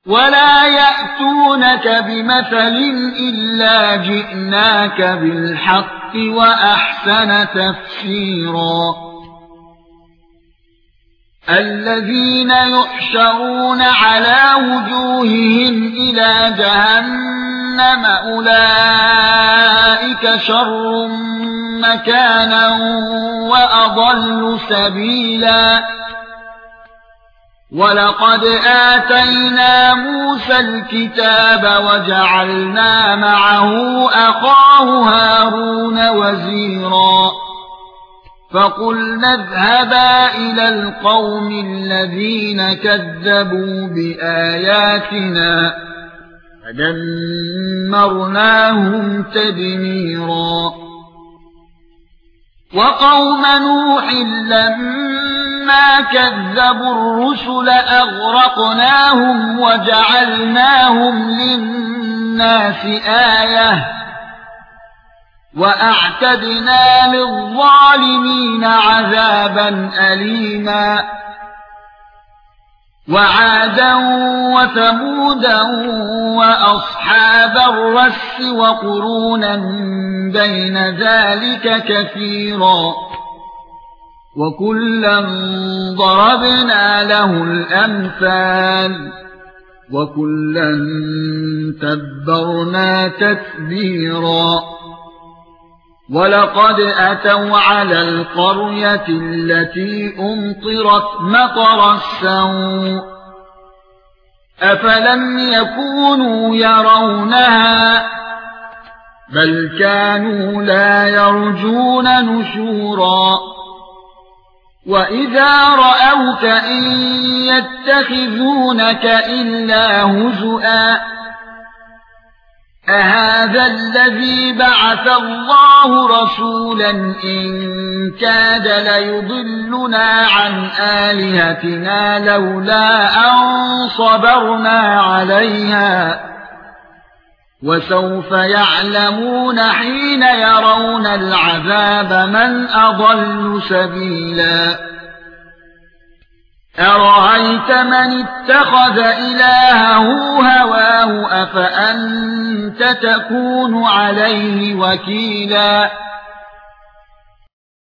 ولا يأتونك بمثل إلا جئناك بالحق وأحسن تفسيرا الذين يحشرون على وجوههم إلى جهنم أولئك شر مكانا وأضل سبيلا ولقد آتينا موسى الكتاب وجعلنا معه أخاه هارون وزيرا فقلنا اذهبا إلى القوم الذين كذبوا بآياتنا فدمرناهم تدميرا وقوم نوح لما كذبوا الرسل أغرقناهم وجعلناهم للناس آية وأعتدنا للظالمين عذابا أليما وعادا وثمودا وأصحاب الرس وقرونا بين ذلك كثيرا وكلا ضربنا له الأمثال وكلا تبرنا تتبيرا ولقد أتوا على القرية التي أمطرت مطر السوء أفلم يكونوا يرونها بل كانوا لا يرجون نشورا وإذا رأوك إن يتخذونك إلا هزؤا أهذا الذي بعث الله رسولا إن كاد ليضلنا عن آلهتنا لولا أن صبرنا عليها وسوف يعلمون حين يرون العذاب من أضل سبيلا أرأيت من اتخذ إلهه هواه أفأنت تكون عليه وكيلا